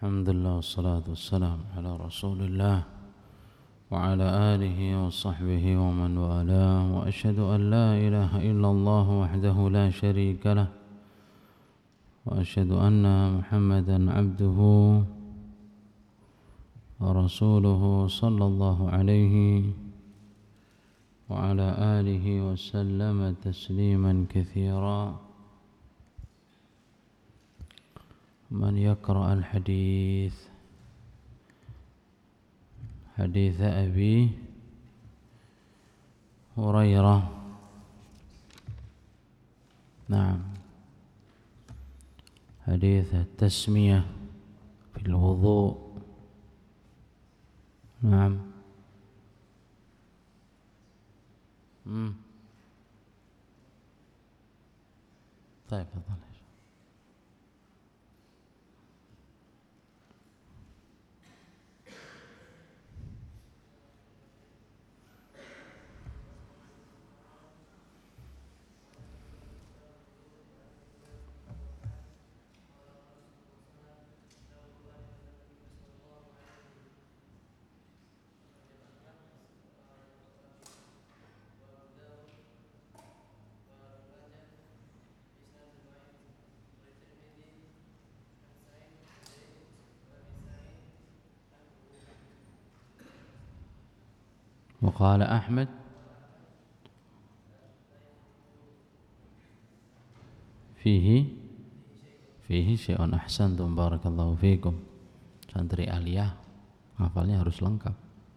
Alhamdulillah wassalatu wassalamu ala rasulillah wa ala alihi wa sahbihi wa man wala wa ashhadu an la ilaha illallah wahdahu la sharika lah wa ashhadu anna muhammadan abduhu wa rasuluhu sallallahu alaihi wa ala alihi wa sallama tasliman katsira. من يقرأ الحديث حديث أبي هريرة. نعم، حديث التسمية في الوضوء. نعم. طيب تفضل. وقال أحمد fihi syai'un. Ahsantum, barakallahu fikum. Santri aliyah hafalnya harus lengkap.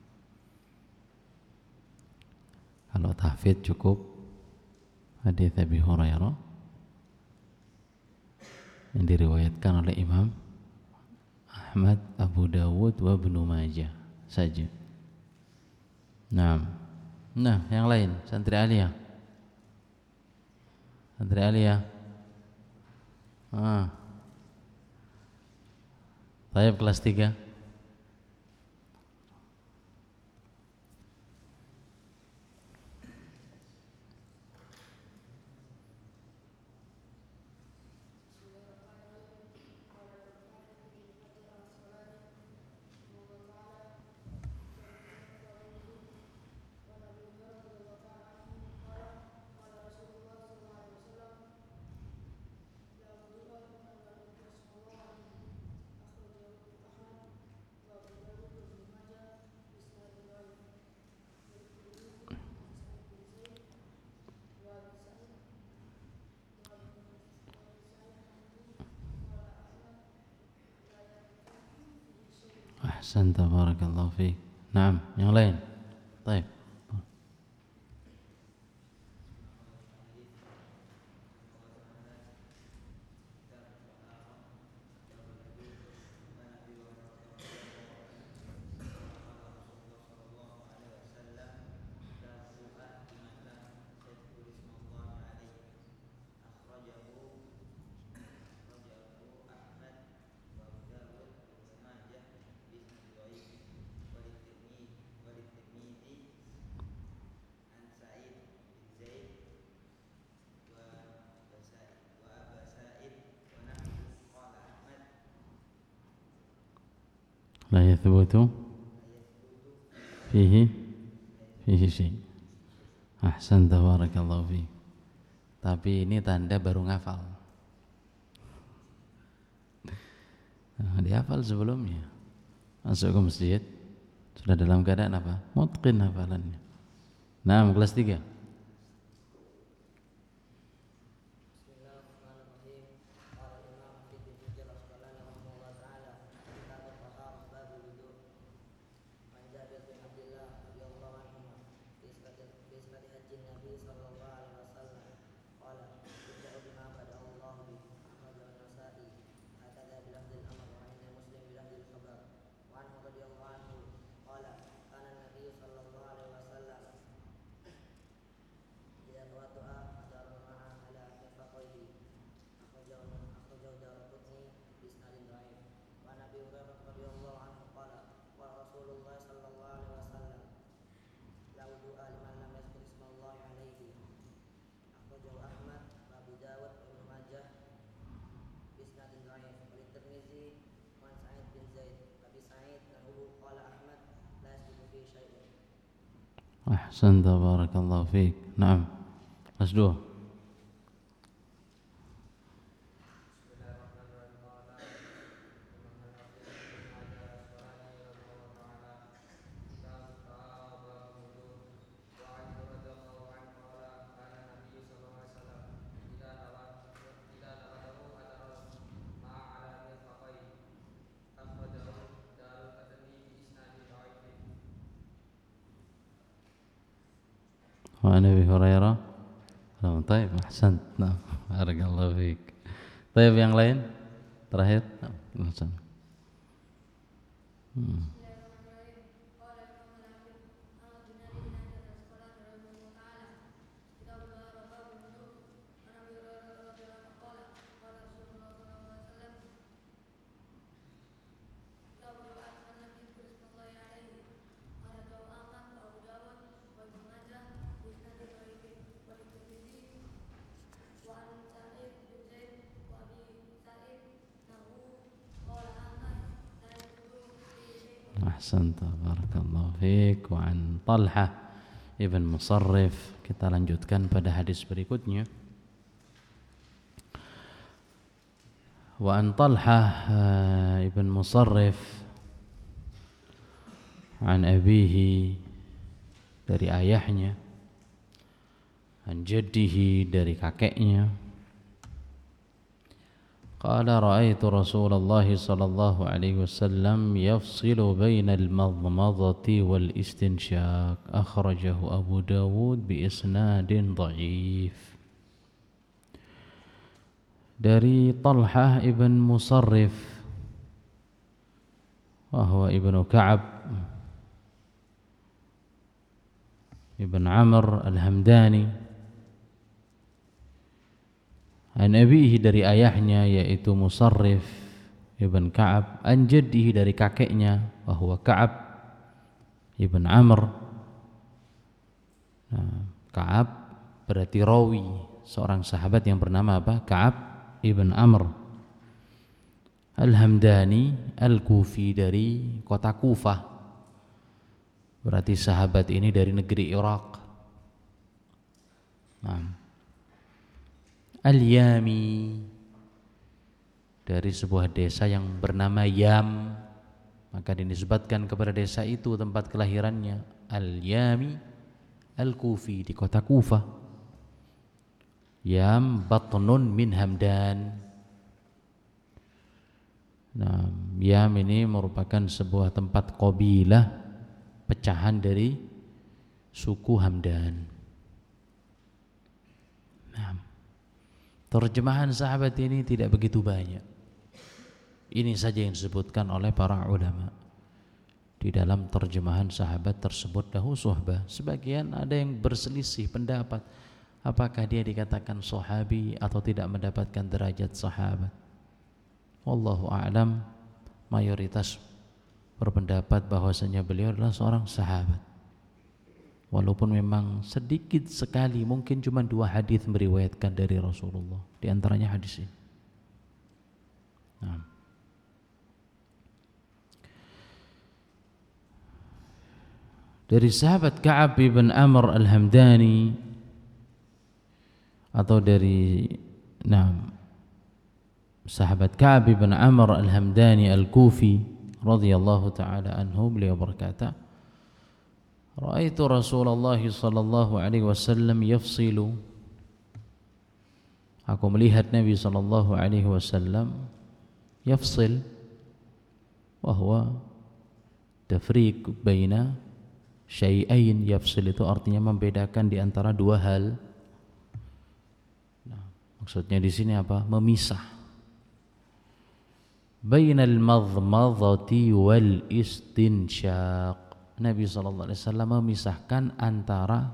Kalau tahfidz cukup hadis Abi Hurairah yang diriwayatkan oleh Imam Ahmad, Abu Dawud wa Ibnu Majah saja. Nah, yang lain santri aliyah. Santri aliyah. Tayyib kelas 3. Ahsanta, barakallahu fiik. Naam, yang lain. Baik. La yathbutu fihi syai'. Ahsanta, barakallahu fiik. Tapi ini tanda baru ngafal. Dihafal sebelumnya. Masuk ke masjid sudah dalam keadaan apa? Mutqin hafalannya. Nah, kelas 3. Ahsanta barakallahu fiik. Naam. Kelas 2. وعن أبي هريرة. طيب أحسنت. نعم بارك الله فيك. طيب yang lain terakhir. Ahsan. أحسنت بارك الله فيك. وعن طلحة ابن مصرف. Kita lanjutkan pada hadis berikutnya. وعن طلحة ابن مصرف عن أبيه, dari ayahnya, عن جده, dari kakeknya. قال رأيت رسول الله صلى الله عليه وسلم يفصل بين المضمضة والاستنشاق. أخرجه أبو داود بإسناد ضعيف. Dari Talhah ibn Musarrif, وهو ابن كعب ابن عمرو الهمداني, an abihi, dari ayahnya yaitu Musarrif ibn Ka'ab, an jaddihi, dari kakeknya bahwa Ka'ab ibn Amr. Nah, Ka'ab berarti rawi, seorang sahabat yang bernama apa? Ka'ab ibn Amr al-Hamdani al-Kufi, dari kota Kufah. Berarti sahabat ini dari negeri Irak. Nah, Al-Yami, dari sebuah desa yang bernama Yam, maka dinisbatkan kepada desa itu tempat kelahirannya. Al-Yami Al-Kufi, di kota Kufah. Yam batnun min Hamdan. Nah, Yam ini merupakan sebuah tempat qabilah, pecahan dari suku Hamdan. Nah, terjemahan sahabat ini tidak begitu banyak. Ini saja yang disebutkan oleh para ulama di dalam terjemahan sahabat tersebut lahu suhbah. Sebagian ada yang berselisih pendapat, apakah dia dikatakan sahabi atau tidak mendapatkan derajat sahabat. Wallahu a'lam, mayoritas berpendapat bahwasanya beliau adalah seorang sahabat. Walaupun memang sedikit sekali, mungkin cuma 2 hadis meriwayatkan dari Rasulullah, di antaranya hadis ini. Nah, dari sahabat Ka'ab bin Amr al-Hamdani, atau dari sahabat Ka'ab bin Amr al-Hamdani al-Kufi radhiyallahu ta'ala anhu, beliau berkata, Ra'aitu Rasulullah sallallahu alaihi wasallam yafsilu. Aku melihat Nabi sallallahu alaihi wasallam yafsil, wa huwa tafriq baina syai'ain. Yafsil itu artinya membedakan di antara 2 hal. Nah, maksudnya di sini apa? Memisah. Bainal madmadhati wal istinsyaq. Nabi SAW memisahkan antara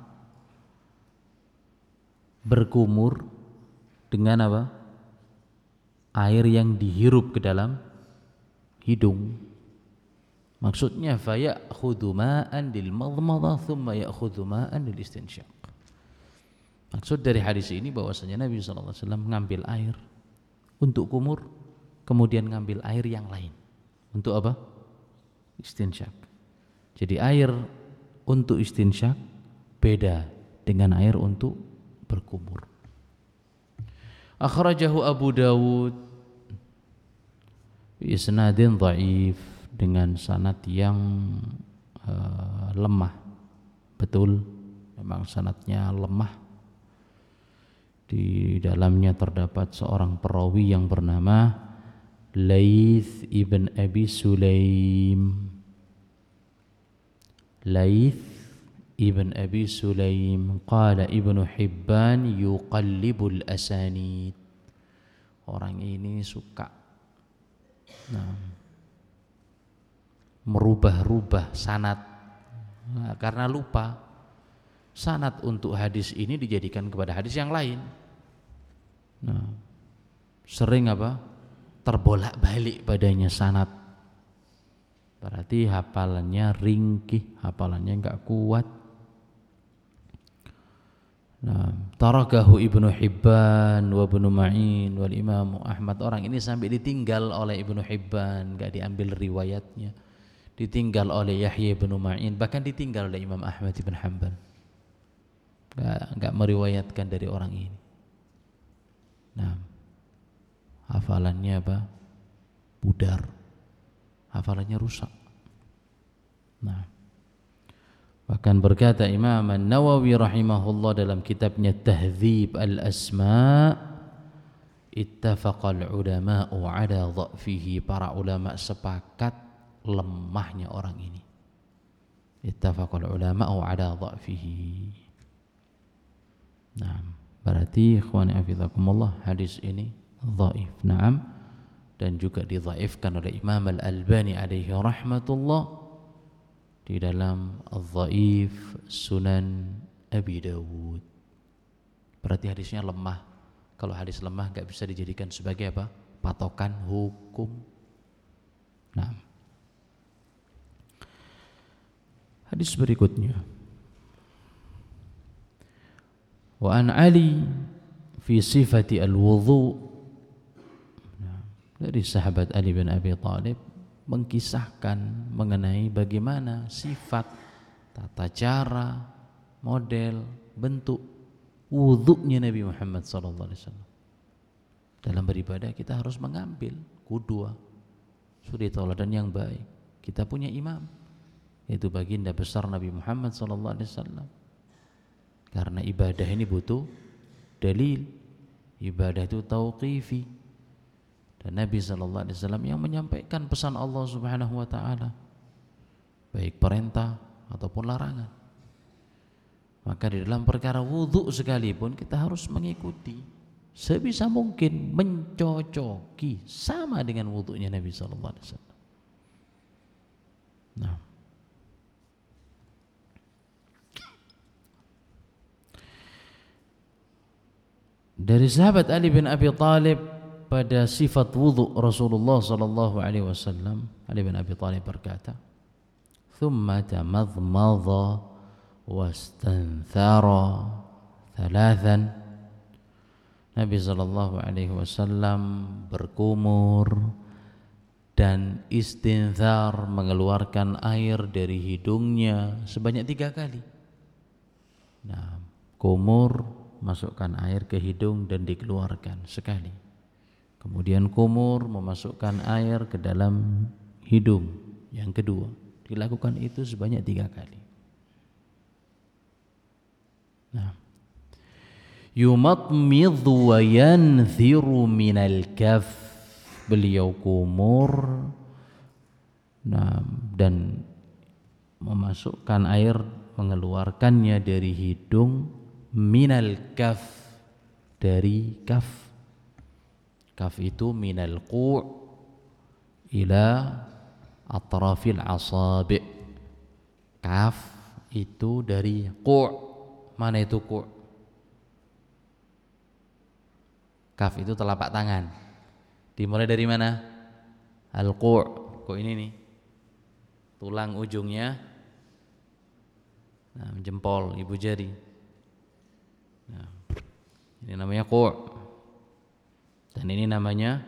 berkumur dengan apa? Air yang dihirup ke dalam hidung. Maksudnya fayakhudhu ma'an lil madmadhah thumma ya'khudhu ma'an lil istinsyaq. Maksud dari hadis ini bahwasanya Nabi SAW mengambil air untuk kumur, kemudian ngambil air yang lain untuk apa? Istinsyaq. Jadi air untuk istinsyak, beda dengan air untuk berkumur. Akhrajahu Abu Dawud bi isnadin dhaif, dengan sanad yang lemah. Betul, memang sanadnya lemah. Di dalamnya terdapat seorang perawi yang bernama Laits ibn Abi Sulaim. Laits ibn Abi Sulaim qala Ibnu Hibban yuqallibul asanid. Orang ini suka merubah-rubah sanad karena lupa. Sanad untuk hadis ini dijadikan kepada hadis yang lain. Sering terbolak-balik padanya sanad. Berarti hafalannya ringkih, hafalannya enggak kuat. Tarakahu Ibnu Hibban wa Ibnu Ma'in wal Imam Ahmad. Orang ini sampai ditinggal oleh Ibnu Hibban, enggak diambil riwayatnya. Ditinggal oleh Yahya bin Ma'in, bahkan ditinggal oleh Imam Ahmad bin Hanbal. Enggak meriwayatkan dari orang ini. Hafalannya pudar. Hafalannya rusak. Bahkan berkata Imam An-Nawawi rahimahullah dalam kitabnya Tahdzib al-Asma', ittafaqal ulama'u ala dha'fihi. Para ulama sepakat lemahnya orang ini. Ittafaqal ulama'u ala dha'fihi. Berarti ikhwani hafizakumullah, hadis ini dhaif. Dan juga didhaifkan oleh Imam Al-Albani alaihi rahmatullah di dalam Al-Dhaif Sunan Abi Dawud. Berarti hadisnya lemah. Kalau hadis lemah enggak bisa dijadikan sebagai patokan hukum. Hadis berikutnya. Wa an Ali fi sifati al-wudhu. Dari sahabat Ali bin Abi Thalib mengkisahkan mengenai bagaimana sifat, tata cara, model, bentuk wudhunya Nabi Muhammad SAW. Dalam beribadah kita harus mengambil qudwah, suri tauladan yang baik. Kita punya imam, yaitu baginda besar Nabi Muhammad SAW. Karena ibadah ini butuh dalil. Ibadah itu tauqifi. Dan Nabi SAW yang menyampaikan pesan Allah Subhanahu wa ta'ala, baik perintah ataupun larangan. Maka di dalam perkara wudhu sekalipun kita harus mengikuti sebisa mungkin, mencocoki sama dengan wudhunya Nabi SAW. Dari sahabat Ali bin Abi Thalib pada sifat wudhu Rasulullah sallallahu alaihi wasallam, Ali bin Abi Thalib berkata, "Tsumma tamadmadha wastanthara thalathan." Nabi sallallahu alaihi wasallam berkumur dan istinthar, mengeluarkan air dari hidungnya sebanyak 3 kali. Kumur, masukkan air ke hidung dan dikeluarkan sekali. Kemudian kumur, memasukkan air ke dalam hidung yang kedua. Dilakukan itu sebanyak 3 kali. Yumatmidhu wa yanthiru minal kaf. Beliau kumur dan memasukkan air, mengeluarkannya dari hidung, minal kaf, dari kaf. Kaf itu minal qu' ila atrafil asabi'. Kaf itu dari qu'. Mana itu qu'? Kaf itu telapak tangan. Dimulai dari mana? Al-qu'. Qu' ini nih. Tulang ujungnya jempol, ibu jari. Ini namanya qu'. Dan ini namanya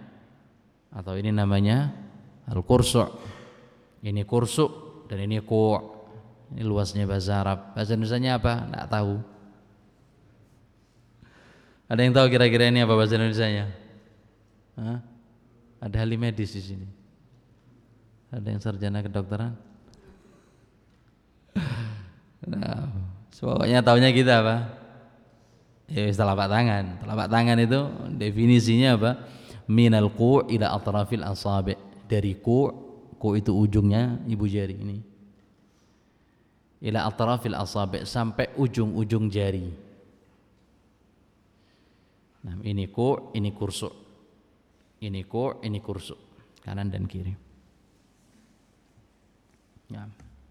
al-kursu'. Ini kursu' dan ini qu'. Ini luasnya bahasa Arab. Bahasa Indonesianya apa? Nggak tahu. Ada yang tahu kira-kira ini apa bahasa Indonesianya? Hah? Ada ahli medis di sini. Ada yang sarjana kedokteran? Nah, pokoknya taunya kita apa? Ya telapak tangan. Telapak tangan itu definisinya apa? Minal qu' ila atrafil asabi'. Dari qu' itu ujungnya ibu jari ini. Ila atrafil asabi' sampai ujung-ujung jari. Nah, ini qu', ini kursu'. Ini qu', ini kursu'. Kanan dan kiri. Ya.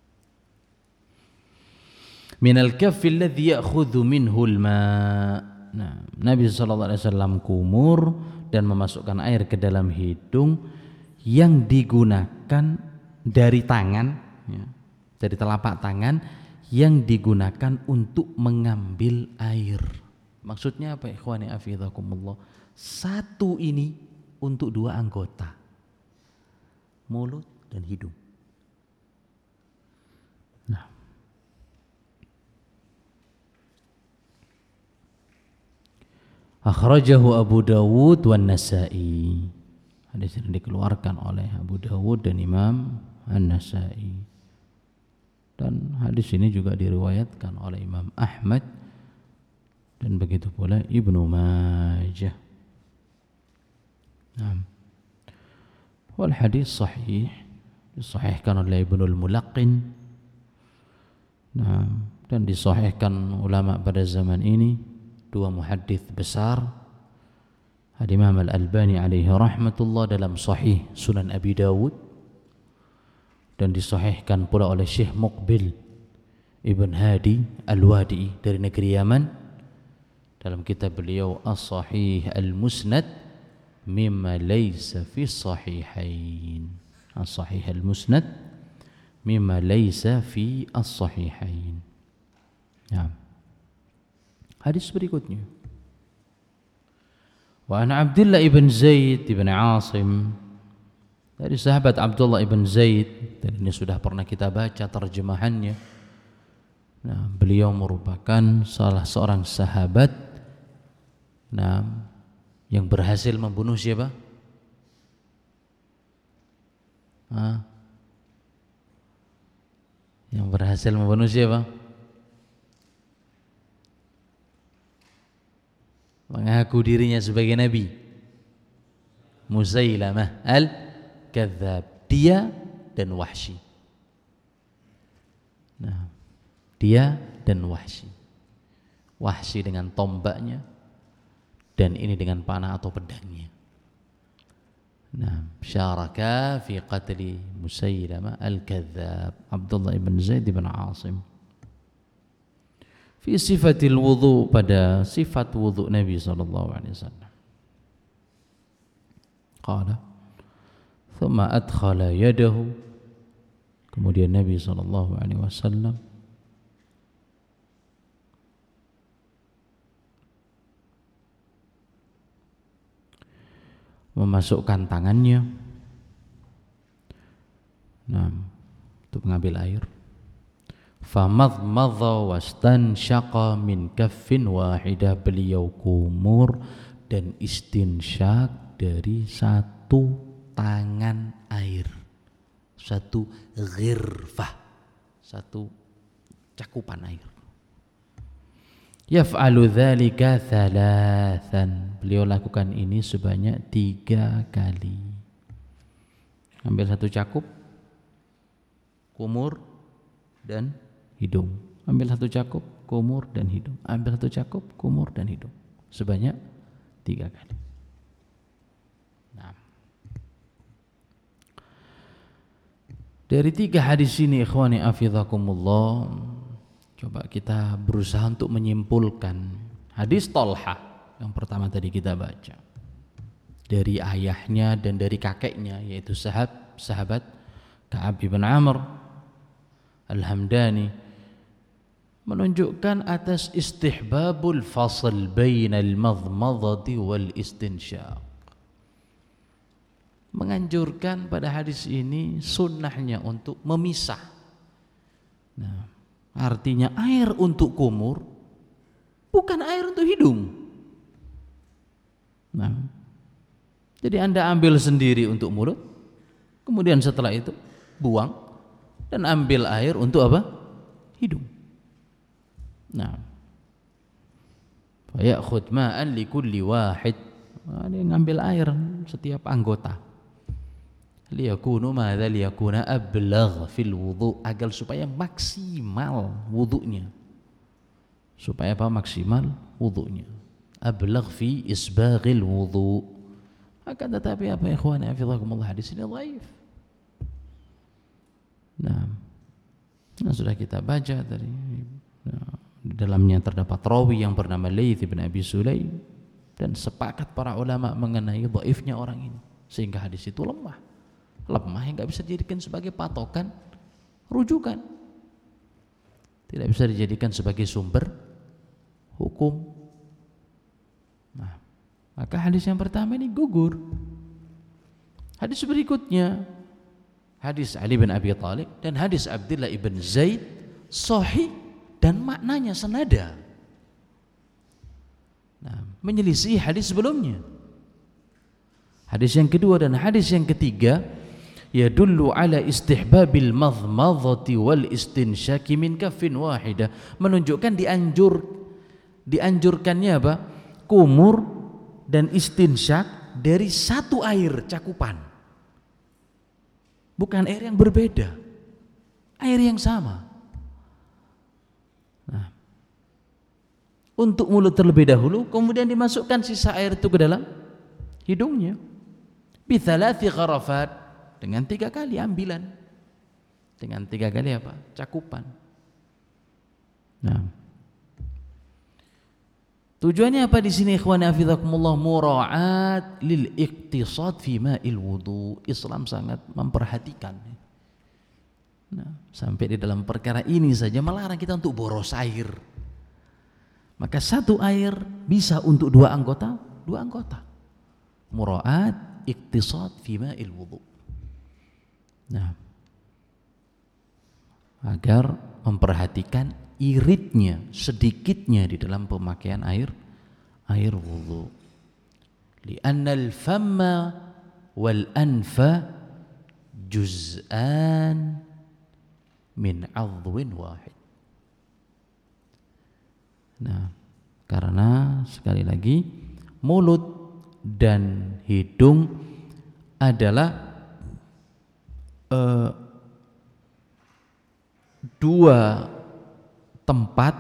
Minal kaffi alladhi ya'khudhu minhu al-ma'. Nah, Nabi sallallahu alaihi wasallam kumur dan memasukkan air ke dalam hidung yang digunakan dari tangan, ya, dari telapak tangan yang digunakan untuk mengambil air. Maksudnya apa, ikhwani afidhakumullah? Satu ini untuk dua anggota, mulut dan hidung. Nah, akhrajahu Abu Dawud wan Nasa'i. Hadis ini dikeluarkan oleh Abu Dawud dan Imam An-Nasa'i. Dan hadis ini juga diriwayatkan oleh Imam Ahmad dan begitu pula Ibnu Majah. Nah, wal hadis sahih, disahihkan oleh Ibnul Mulaqqin. Nah, dan disahihkan ulama pada zaman ini, dua muhaddits besar, Al-Imam Al-Albani alaihi rahmatullah dalam Sahih Sunan Abi Dawud, dan disahihkan pula oleh Syekh Muqbil Ibn Hadi Al-Wadi'i dari negeri Yaman dalam kitab beliau As-Sahih Al-Musnad mimma laysa fi sahihain. As-Sahih Al-Musnad mimma laysa fi as-sahihain. Ya. Hadis berikutnya, wa an Abdullah ibn Zaid ibn Asim, dari sahabat Abdullah ibn Zaid, dan ini sudah pernah kita baca terjemahannya. Nah, beliau merupakan salah seorang sahabat, nah, yang berhasil membunuh siapa? Yang berhasil membunuh siapa? Mengaku dirinya sebagai nabi, Musailamah al-Kadzdzab, dia dan Wahsy. Nah, dia dan Wahsy. Wahsy dengan tombaknya dan ini dengan panah atau pedangnya. Nah, syaraka fi qatli Musailamah al-Kadzdzab, Abdullah ibn Zaid ibn Asim. Fi sifatil wudu, pada sifat wudu Nabi sallallahu alaihi wasallam. Qala thumma adkhala yadahu, kemudian Nabi sallallahu alaihi wasallam memasukkan tangannya, nah, untuk mengambil air. Famadmadha wastansyaqa min kaffin wahidah, beliau kumur dan istinsyak dari satu tangan air, satu ghirfah, satu cakupan air. Yaf'alu dzalika thalathan, beliau lakukan ini sebanyak 3 kali. Ambil satu cakup, kumur dan hidung. Ambil satu cakup, kumur dan hidung. Ambil satu cakup, kumur dan hidung. Sebanyak 3 kali. Nah, dari 3 hadis ini, ikhwani afidhakumullah, coba kita berusaha untuk menyimpulkan hadis Thalhah yang pertama tadi kita baca, dari ayahnya dan dari kakeknya, yaitu sahabat Ka'ab bin Amr Al-Hamdani, menunjukkan atas istihbabul fasl bainal madmadati wal istinsyaq, menganjurkan pada hadis ini sunnahnya untuk memisah, Nah, artinya air untuk kumur bukan air untuk hidung. Nah, jadi Anda ambil sendiri untuk mulut, kemudian setelah itu buang dan ambil air untuk apa? Hidung. Nah, fa ya'khudh ma'an li kulli wahid. Ada yang ngambil air setiap anggota. Liyakunu madza liyakuna ablagh fil wudu, agar supaya maksimal wudunya. Supaya apa? Maksimal wudunya. Ablagh fi isbaghil wudu. Akan tetapi apa ikhwan hafizakumullah, hadis ini dhaif. Nah, sudah kita baca tadi. Di dalamnya terdapat rawi yang bernama Laits bin Abi Sulaim, dan sepakat para ulama mengenai dhaifnya orang ini, sehingga hadis itu lemah yang nggak bisa dijadikan sebagai patokan rujukan, tidak bisa dijadikan sebagai sumber hukum. Nah, maka hadis yang pertama ini gugur. Hadis berikutnya, hadis Ali bin Abi Thalib dan hadis Abdullah ibn Zaid, sahih dan maknanya senada. Nah, menyelisih hadis sebelumnya. Hadis yang kedua dan hadis yang ketiga yadullu ala istihbabil madmadhati wal istinsyaki min kaffin wahidah, menunjukkan dianjurkannya apa? Kumur dan istinsyak dari satu air cakupan. Bukan air yang berbeda, air yang sama. Nah, untuk mulut terlebih dahulu, kemudian dimasukkan sisa air itu ke dalam hidungnya. Bi thalathi gharafat, dengan 3 kali ambilan. Dengan 3 kali apa? Cakupan. Nah, tujuannya apa di sini ikhwan hafizakumullah? Mura'at lil iqtisad fi ma'il wudu. Islam sangat memperhatikan. Nah, sampai di dalam perkara ini saja melarang kita untuk boros air. Maka satu air bisa untuk 2 anggota, 2 anggota. Mura'at iqtisad fi ma'il wudu. Nah, agar memperhatikan iritnya, sedikitnya di dalam pemakaian air wudu. Li'anna al-famma wal anfa juz'an min 'adwin wahid. Nah, karena sekali lagi mulut dan hidung adalah 2 tempat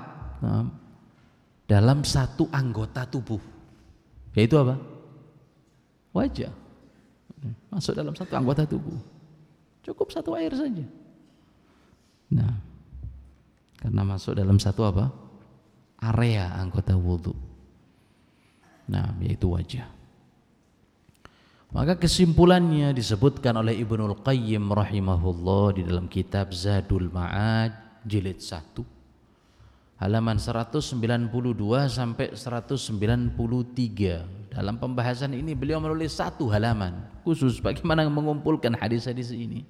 dalam satu anggota tubuh, yaitu apa? Wajah. Masuk dalam satu anggota tubuh, cukup 1 air saja. Nah, karena masuk dalam satu apa? Area anggota wudu. Nah, yaitu wajah. Maka kesimpulannya disebutkan oleh Ibnul Qayyim rahimahullah di dalam kitab Zadul Ma'ad jilid 1 halaman 192 sampai 193. Dalam pembahasan ini beliau menulis 1 halaman khusus bagaimana mengumpulkan hadis-hadis ini.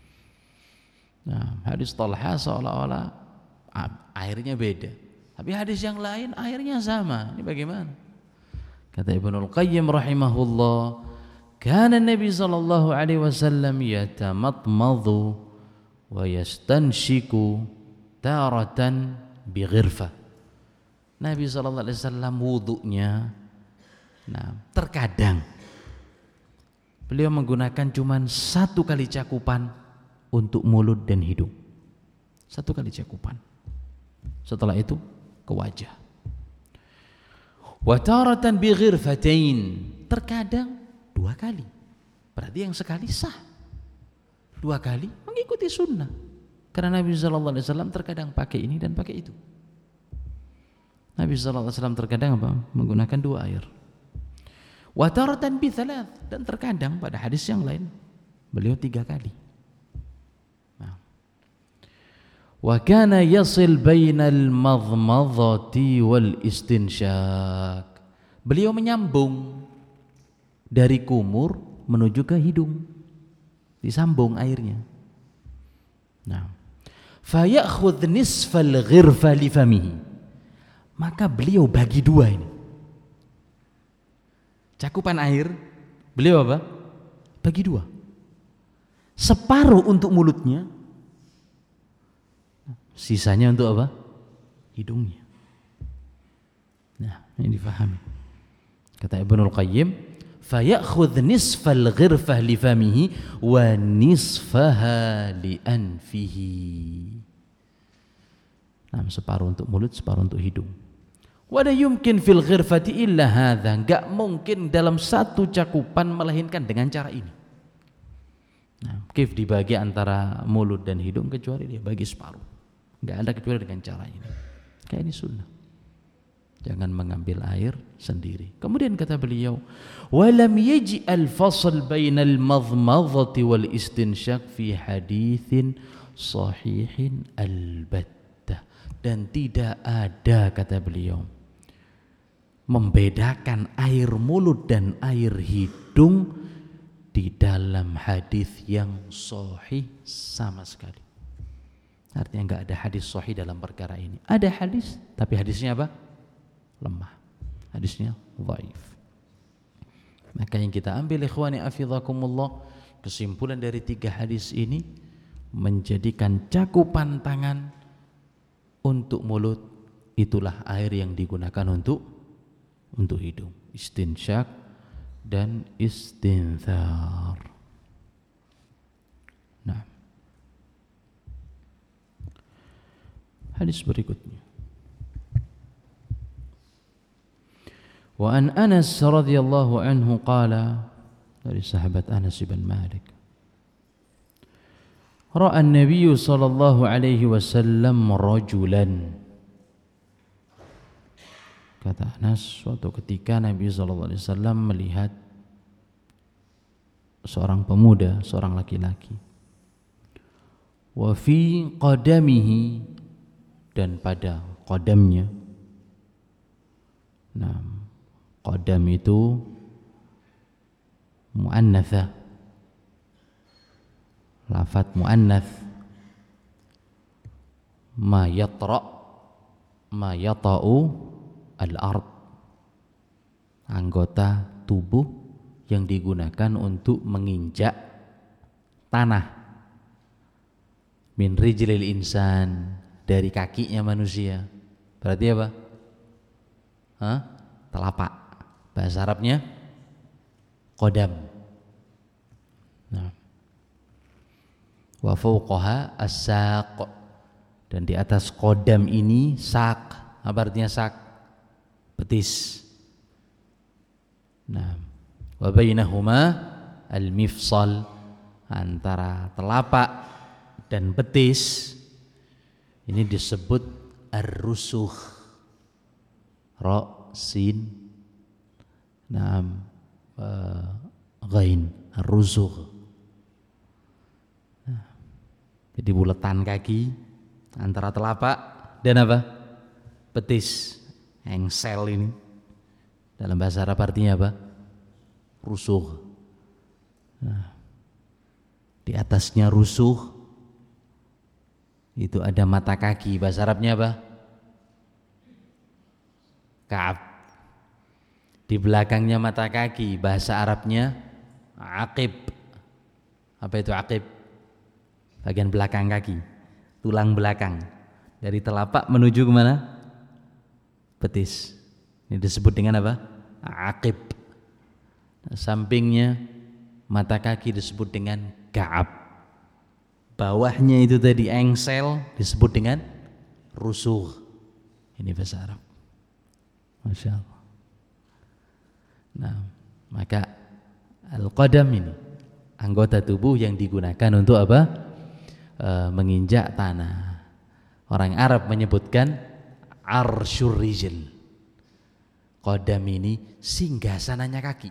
Nah, hadis Talha seolah-olah airnya beda, tapi hadis yang lain airnya sama. Ini bagaimana? Kata Ibnul Qayyim rahimahullah, kana Nabi sallallahu alaihi wasallam yatamatmadhu wa yastanshiku taratan bighirfah. Nabi sallallahu alaihi wasallam wudunya, nah, terkadang beliau menggunakan cuma 1 kali cakupan untuk mulut dan hidung. 1 kali cakupan. Setelah itu ke wajah. Wa taratan bighirfatain, terkadang 2 kali. Berarti yang sekali sah. 2 kali mengikuti sunnah. Karena Nabi sallallahu alaihi wasallam terkadang pakai ini dan pakai itu. Nabi sallallahu alaihi wasallam terkadang apa? Menggunakan 2 air. Wa taratan bi thalath, dan terkadang pada hadis yang lain beliau 3 kali. Nah. Wa kana yasil bainal madmadhati wal istinsyak. Beliau menyambung dari kumur menuju ke hidung, disambung airnya. Nah, fayakhudh nisfal ghirfa li famihi. Maka beliau bagi dua ini. Cakupan air beliau apa? Bagi dua. Separuh untuk mulutnya, sisanya untuk apa? Hidungnya. Nah, ini difahami. Kata Ibnul Qayyim, fayakhudh nisfal ghirfah li famihi wa nisfaha li anfihi. Nah, separuh untuk mulut, separuh untuk hidung. Wa la yumkin fil ghirfati illa hadza. Enggak mungkin dalam satu cakupan melainkan dengan cara ini. Nah, kif dibagi antara mulut dan hidung kecuali dia bagi separuh. Enggak ada kecuali dengan cara ini. Kayak ini sunnah. Jangan mengambil air sendiri. Kemudian kata beliau, walam yaj'al fasl bainal madmadhati wal istinshaq fi haditsin sahihin albattah. Dan tidak ada, kata beliau, membedakan air mulut dan air hidung di dalam hadis yang sahih sama sekali. Artinya enggak ada hadis sahih dalam perkara ini. Ada hadis, tapi hadisnya apa? Lemah. Hadisnya dhaif. Maka yang kita ambil ikhwani afidhakumullah, kesimpulan dari 3 hadis ini menjadikan cakupan tangan untuk mulut itulah air yang digunakan untuk hidung, istinsyaq dan istinthar. Nah, hadis berikutnya. Wa an Anas radhiyallahu anhu qala, dari sahabat Anas bin Malik, ra'a an-nabiy sallallahu alaihi wasallam rajulan. Kata Anas, suatu ketika Nabi sallallahu alaihi wasallam melihat seorang pemuda, seorang laki-laki. Wa fi qadamihi, dan pada qadamnya. Nah, qadam itu muannatsa, lafaz muannats, ma yata'u al-ard, anggota tubuh yang digunakan untuk menginjak tanah. Min rijlil insan, dari kakinya manusia. Berarti apa? Telapak. Bahasa Arabnya qadam. Nah, wa fawqaha as-saq, dan di atas qadam ini saq. Apa artinya saq? Betis. Nah, wa bainahuma al-mifsal, antara telapak dan betis ini disebut ar-rusukh. Ra, sin, naam, ghain, ar-rusukh. Nah, jadi bulatan kaki antara telapak dan apa? Betis, engsel ini. Dalam bahasa Arab artinya apa? Rusukh. Nah, di atasnya rusukh itu ada mata kaki. Bahasa Arabnya apa? Ka'ab. Di belakangnya mata kaki, bahasa Arabnya aqib. Apa itu aqib? Bagian belakang kaki, tulang belakang, dari telapak menuju kemana? Betis. Ini disebut dengan apa? Aqib. Sampingnya mata kaki disebut dengan ka'ab. Bawahnya itu tadi engsel disebut dengan rusukh. Ini bahasa Arab. Masya Allah. Nah, maka al-qadam ini anggota tubuh yang digunakan untuk apa? Menginjak tanah. Orang Arab menyebutkan arsyur rijl. Qadam ini singgasananya kaki.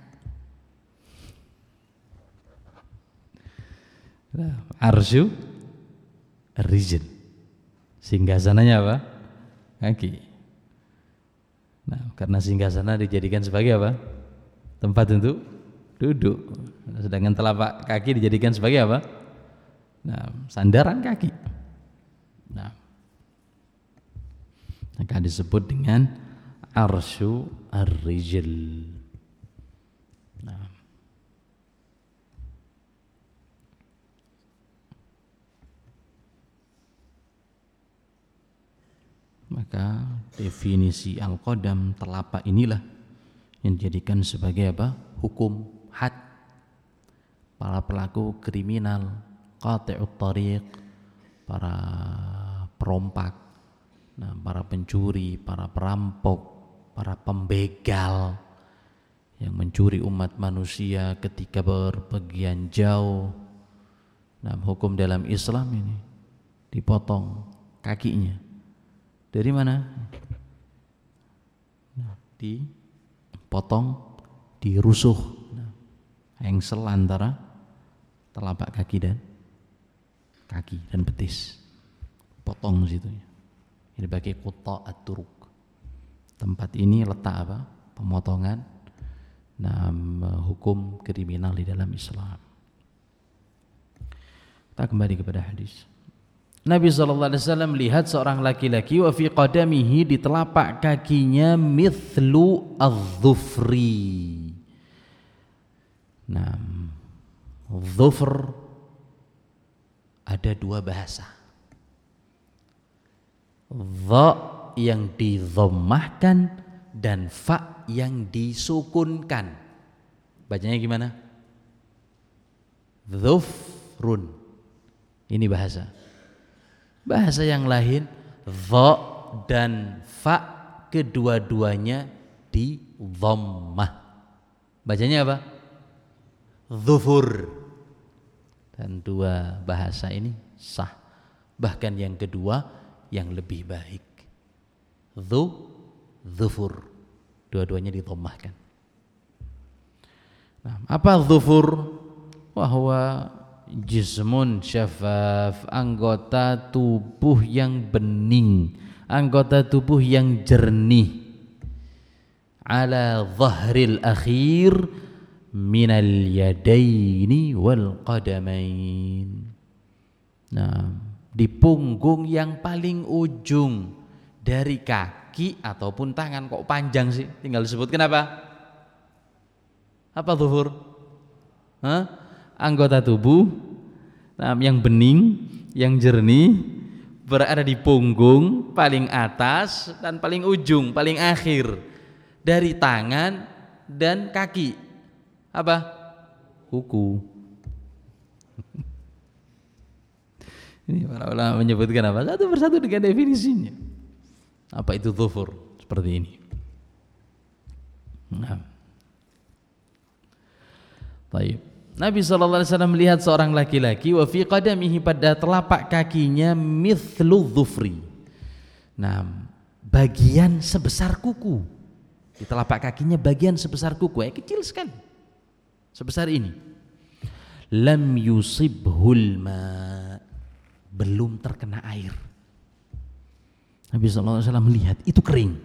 Arsyu rijl, singgasananya apa? Kaki. Nah, karena singgasana dijadikan sebagai apa? Tempat untuk duduk. Sedangkan telapak kaki dijadikan sebagai apa? Nah, sandaran kaki. Nah, maka disebut dengan arsyu ar-rijl. Nah, maka definisi al-qadam, telapak inilah yang dijadikan sebagai apa? Hukum had para pelaku kriminal, qati'ut thariq, para perompak, nah, para pencuri, para perampok, para pembegal yang mencuri umat manusia ketika berpergian jauh. Nah, hukum dalam Islam ini dipotong kakinya. Dari mana? Nah, dipotong, dirusuh, nah, engsel antara telapak kaki dan betis. Potong situ. Ini bagi quta'at turuk. Tempat ini letak apa? Pemotongan. Nah, hukum kriminal di dalam Islam. Kita kembali kepada hadis. Nabi SAW melihat seorang laki-laki wa fi qadamihi, di telapak kakinya mithlu adh-dhufri. Nah, dhufr ada dua bahasa. Dha yang didhammahkan dan fa yang disukunkan. Bacanya gimana? Dhufrun. Ini bahasa. Bahasa yang lain, dha dan fa kedua-duanya di dhammah. Bacanya apa? Dhufur. Dan dua bahasa ini sah. Bahkan yang kedua yang lebih baik. Dhufur. Dua-duanya didhammahkan. Nah, apa dhufur? Wahwa jismun syafaf, anggota tubuh yang bening, anggota tubuh yang jernih, ala dhahril akhir minal yadaini wal qadamain. Nah, di punggung yang paling ujung dari kaki ataupun tangan. Kok panjang sih? Tinggal disebut kenapa? Apa dhuhur? Anggota tubuh yang bening, yang jernih, berada di punggung paling atas dan paling ujung, paling akhir dari tangan dan kaki. Apa? Kuku. Ini para ulama menyebutkan apa? Satu persatu dengan definisinya. Apa itu dhufur? Seperti ini. Nah, baik. Nabi SAW melihat seorang laki-laki wa fi qadamihi, pada telapak kakinya mithlu dhufri. Nah, bagian sebesar kuku. Di telapak kakinya bagian sebesar kuku, kecil sekali. Sebesar ini. Lam yusibhul ma, belum terkena air. Nabi SAW melihat itu kering.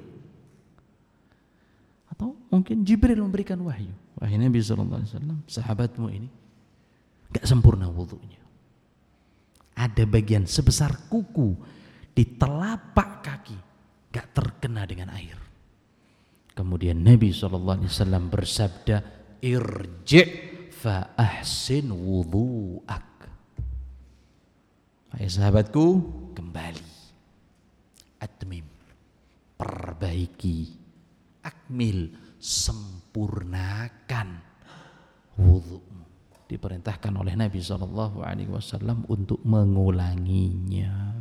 Atau mungkin Jibril memberikan wahyu. Wahai Nabi SAW, sahabatmu ini gak sempurna wudunya. Ada bagian sebesar kuku di telapak kaki gak terkena dengan air. Kemudian Nabi SAW bersabda, irji' fa ahsin wudu'ak. Wahai sahabatku, kembali, atmim, perbaiki, akmil, sempurnakan wudu'mu. Diperintahkan oleh Nabi SAW untuk mengulanginya.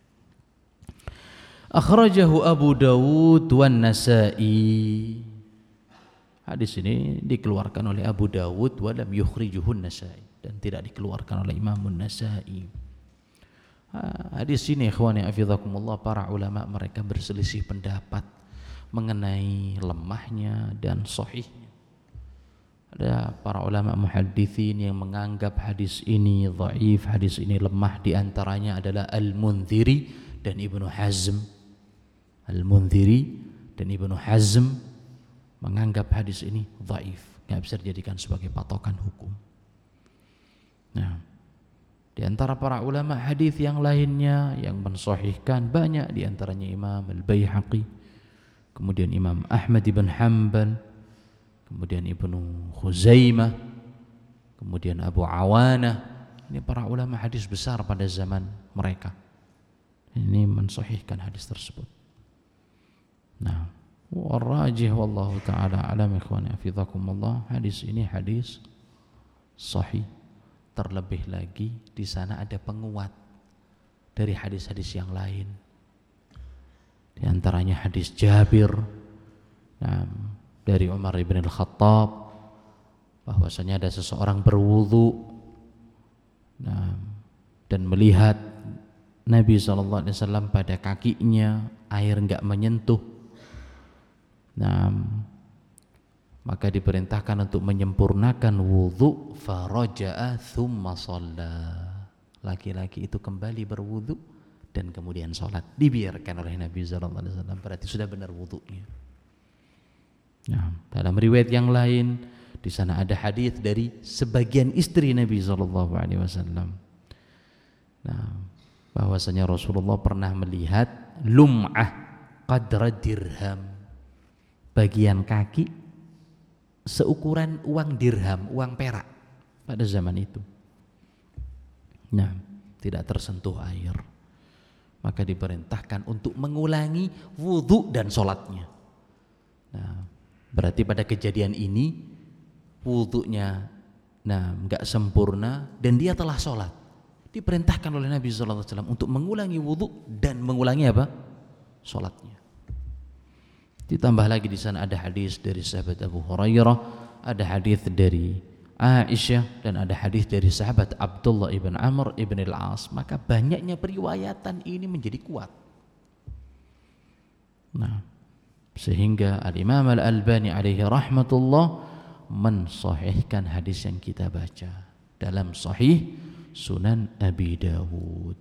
Akhrajahu Abu Dawud wan Nasa'i. Hadis ini dikeluarkan oleh Abu Dawud wa lam yukhrijuhu Nasa'i, dan tidak dikeluarkan oleh Imam Nasa'i. Hadis ini ikhwani hafizakumullah, para ulama mereka berselisih pendapat mengenai lemahnya dan sahihnya. Ada para ulama muhadditsin yang menganggap hadis ini dhaif, hadis ini lemah. Di antaranya adalah Al-Mundhiri dan Ibnu Hazm. Al-Mundhiri dan Ibnu Hazm menganggap hadis ini dhaif, enggak bisa dijadikan sebagai patokan hukum. Nah, Di antara para ulama hadis yang lainnya yang mensahihkan banyak, di antaranya Imam Al-Baihaqi, kemudian Imam Ahmad ibn Hanbal, kemudian Ibnu Khuzaimah, kemudian Abu Awanah. Ini para ulama hadis besar pada zaman mereka. Ini mensahihkan hadis tersebut. Nah, warrajih wallahu taala alam ikhwani hafizakumullah, hadis ini hadis sahih. Terlebih lagi di sana ada penguat dari hadis-hadis yang lain. Di antaranya hadis Jabir dari Umar ibn al-Khattab, bahwasanya ada seseorang berwudu dan melihat Nabi SAW pada kakinya air enggak menyentuh. Maka diperintahkan untuk menyempurnakan wudu, faraja'a thumma shalla. Laki-laki itu kembali berwudu dan kemudian sholat. Dibiarkan oleh Nabi SAW, berarti sudah benar wudunya. Dalam riwayat yang lain di sana ada hadis dari sebagian istri Nabi SAW. Bahwasanya Rasulullah pernah melihat lum'ah qadra dirham, bagian kaki seukuran uang dirham, uang perak pada zaman itu. Tidak tersentuh air. Maka diperintahkan untuk mengulangi wudu dan sholatnya. Berarti pada kejadian ini wudunya enggak sempurna dan dia telah sholat. Diperintahkan oleh Nabi SAW untuk mengulangi wudu dan mengulangi apa? Sholatnya. Ditambah lagi di sana ada hadis dari sahabat Abu Hurairah, ada hadis dari Aisyah, dan ada hadis dari sahabat Abdullah ibn Amr ibn al-As. Maka banyaknya periwayatan ini menjadi kuat. Sehingga Al-Imam Al-Albani alaihi rahmatullah mensahihkan hadis yang kita baca dalam Sahih Sunan Abi Dawud.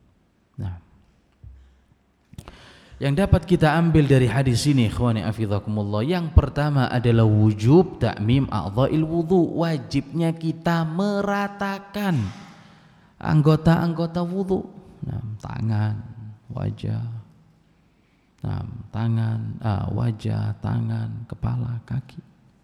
Yang dapat kita ambil dari hadis ini ikhwani hafizakumullah, yang pertama adalah wujub ta'mim a'dha'il wudu, wajibnya kita meratakan anggota-anggota wudu. Tangan, wajah, wajah, tangan, kepala, kaki.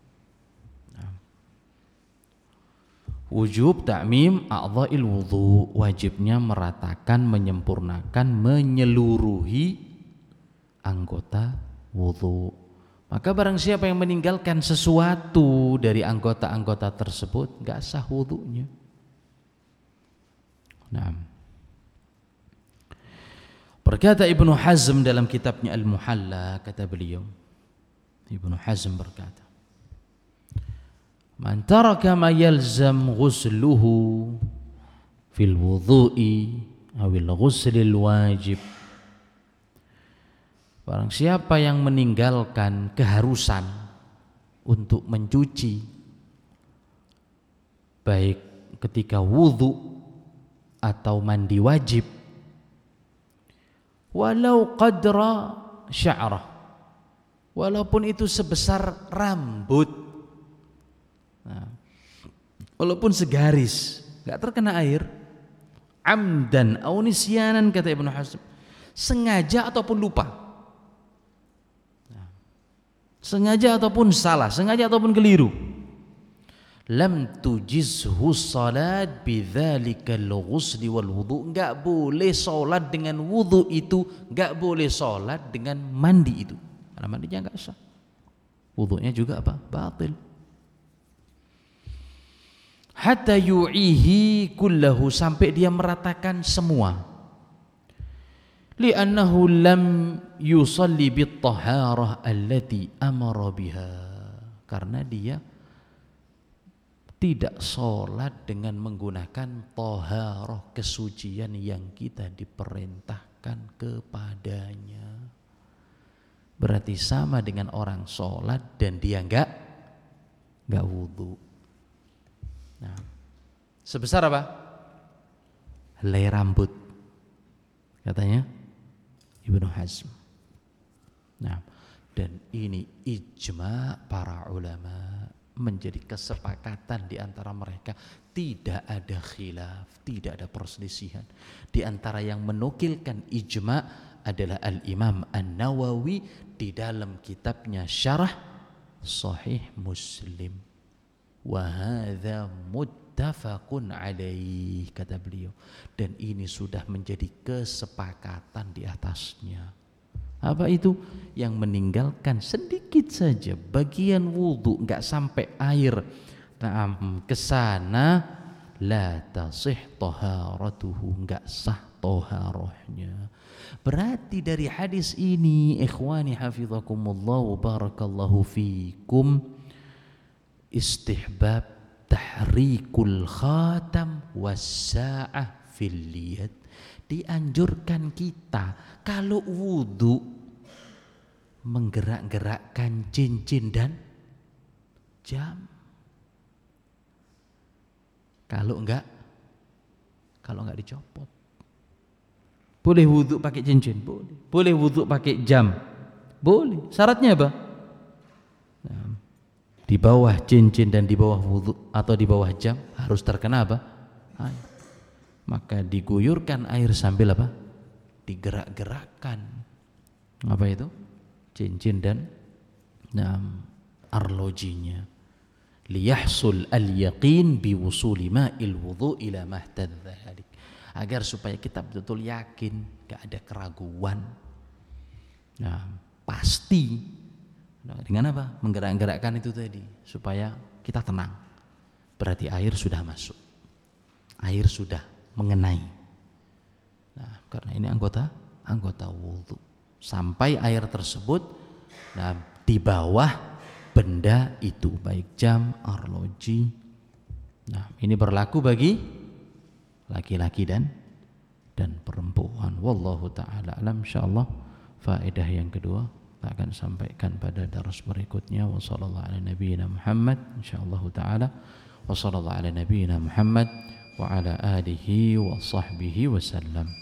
Wujub ta'mim a'dha'il wudu, wajibnya meratakan, menyempurnakan, menyeluruhi anggota wudu. Maka barang siapa yang meninggalkan sesuatu dari anggota-anggota tersebut, enggak sah wudunya. Berkata Ibnu Hazm dalam kitabnya Al-Muhalla, kata beliau, Ibnu Hazm berkata, man taraka ma yalzam ghusluhu fil wudu'i awil ghuslil wajib, barang siapa yang meninggalkan keharusan untuk mencuci, baik ketika wudu atau mandi wajib, walau qadra sya'rah, walaupun itu sebesar rambut, walaupun segaris, gak terkena air, amdan au nisyanan, kata Ibnu Hazm, sengaja ataupun lupa, sengaja ataupun salah, sengaja ataupun keliru, lam tujizhu salat bidzalikal ghusli wal wudu, enggak boleh salat dengan wudu itu, enggak boleh salat dengan mandi itu, karena mandinya enggak sah, wudunya juga apa? Batil. Hatta yu'ihi kullahu, sampai dia meratakan semua. Li'annahu lam yusalli bit-taharah allati amara biha, karena dia tidak sholat dengan menggunakan taharah, kesucian yang kita diperintahkan kepadanya. Berarti sama dengan orang sholat dan dia enggak wudu. Sebesar apa? Helai rambut, katanya Ibnu Hazm. Dan ini ijma para ulama. menjadi kesepakatan di antara mereka. Tidak ada khilaf, tidak ada perselisihan. Di antara yang menukilkan ijma' adalah Al-Imam An-Nawawi di dalam kitabnya Syarah Sahih Muslim. Wa hadza muttafaqun alaih, kata beliau. Dan ini sudah menjadi kesepakatan di atasnya. Apa itu? Yang meninggalkan sedikit saja bagian wudu, enggak sampai air ke sana, la tasih taharatuhu, enggak sah taharahnya. Berarti dari hadis ini, ikhwani hafizakumullah wa barakallahu fikum, istihbab tahrikul khatam was-sa'ah fil yad. Dianjurkan kita kalau wudu menggerak-gerakkan cincin dan jam. Kalau enggak dicopot. Boleh wudu pakai cincin, boleh. Boleh wudu pakai jam, boleh. Syaratnya apa? Nah, di bawah cincin dan di bawah wudu atau di bawah jam harus terkena apa? Air. Maka diguyurkan air sambil apa? Digerak-gerakkan. Apa itu? Cincin dan arlojinya. Liyahsul al-yaqin biwusuli ma'il wudu ila mahtadza halik. Agar supaya kita betul-betul yakin, gak ada keraguan. Nah, pasti. Dengan apa? Menggerak-gerakkan itu tadi supaya kita tenang. Berarti air sudah masuk. Air sudah mengenai. Nah, karena ini anggota wudu. Sampai air tersebut di bawah benda itu, baik jam, arloji. Nah, ini berlaku bagi laki-laki dan perempuan. Wallahu taala alam. Insyaallah faedah yang kedua kita akan sampaikan pada darus berikutnya. Wassallallahu ala nabiyyina Muhammad insyaallah taala. Wassallallahu ala nabiyyina Muhammad wa ala alihi wa sahbihi wasallam.